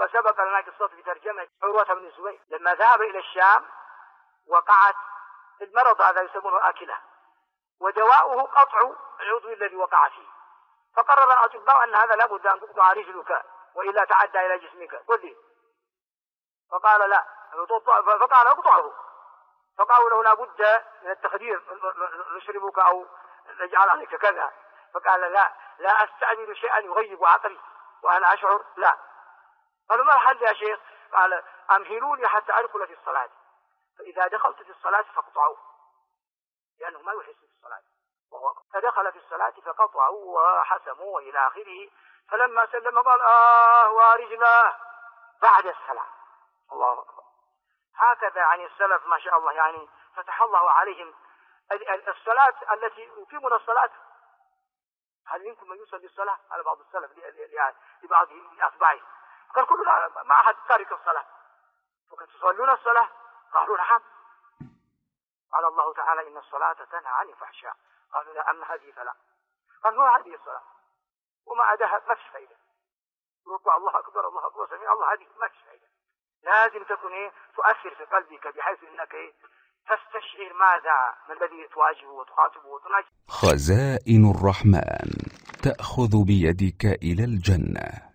وسبق لنا قصة في ترجمة عروة بن الزبير لما ذهب إلى الشام وقعت المرض هذا يسمونه آكلة، ودواؤه قطع العضو الذي وقع فيه، فقرر الأطباء أن هذا لابد أن تقطع رجلك وإلا تعدى إلى جسمك، قل لي. فقال لا، فقال اقطعه، فقالوا له لابد من التخدير، نشربك أو نجعل عليك كذا، فقال لا أستعمل شيئا يغيب عقلي وأنا أشعر، لا. قالوا ما الحل يا شيخ؟ قال أمهلوني حتى أدخل في الصلاة، فإذا دخلت في الصلاة فاقطعوه، لأنه ما يحس في الصلاة. فدخل في الصلاة فقطعوا وحسموا وإلى آخره، فلما سلم قال ورجلاه بعد السلام. الله أكبر. هكذا يعني السلف ما شاء الله، يعني فتح الله عليهم. الصلاة التي يقيمون الصلاة، هل منكم من يصلي الصلاة؟ على بعض السلف لبعض أتباعه قال كلنا ما أحد تارك الصلاة، وكنت تصلون الصلاة؟ قالوا نعم. قال الله تعالى إن الصلاة تنهى عن الفحشاء، قالوا لا، أما هذه فلا. قالوا هذه الصلاة وما عداها ما في فائدة، ركوع الله أكبر الله أكبر سميع الله، هذه ما في فائدة. لازم تكون تؤثر في قلبك بحيث أنك تستشعر ماذا ما الذي تواجهه وتخاطبه وتناجه. خزائن الرحمن تأخذ بيدك إلى الجنة.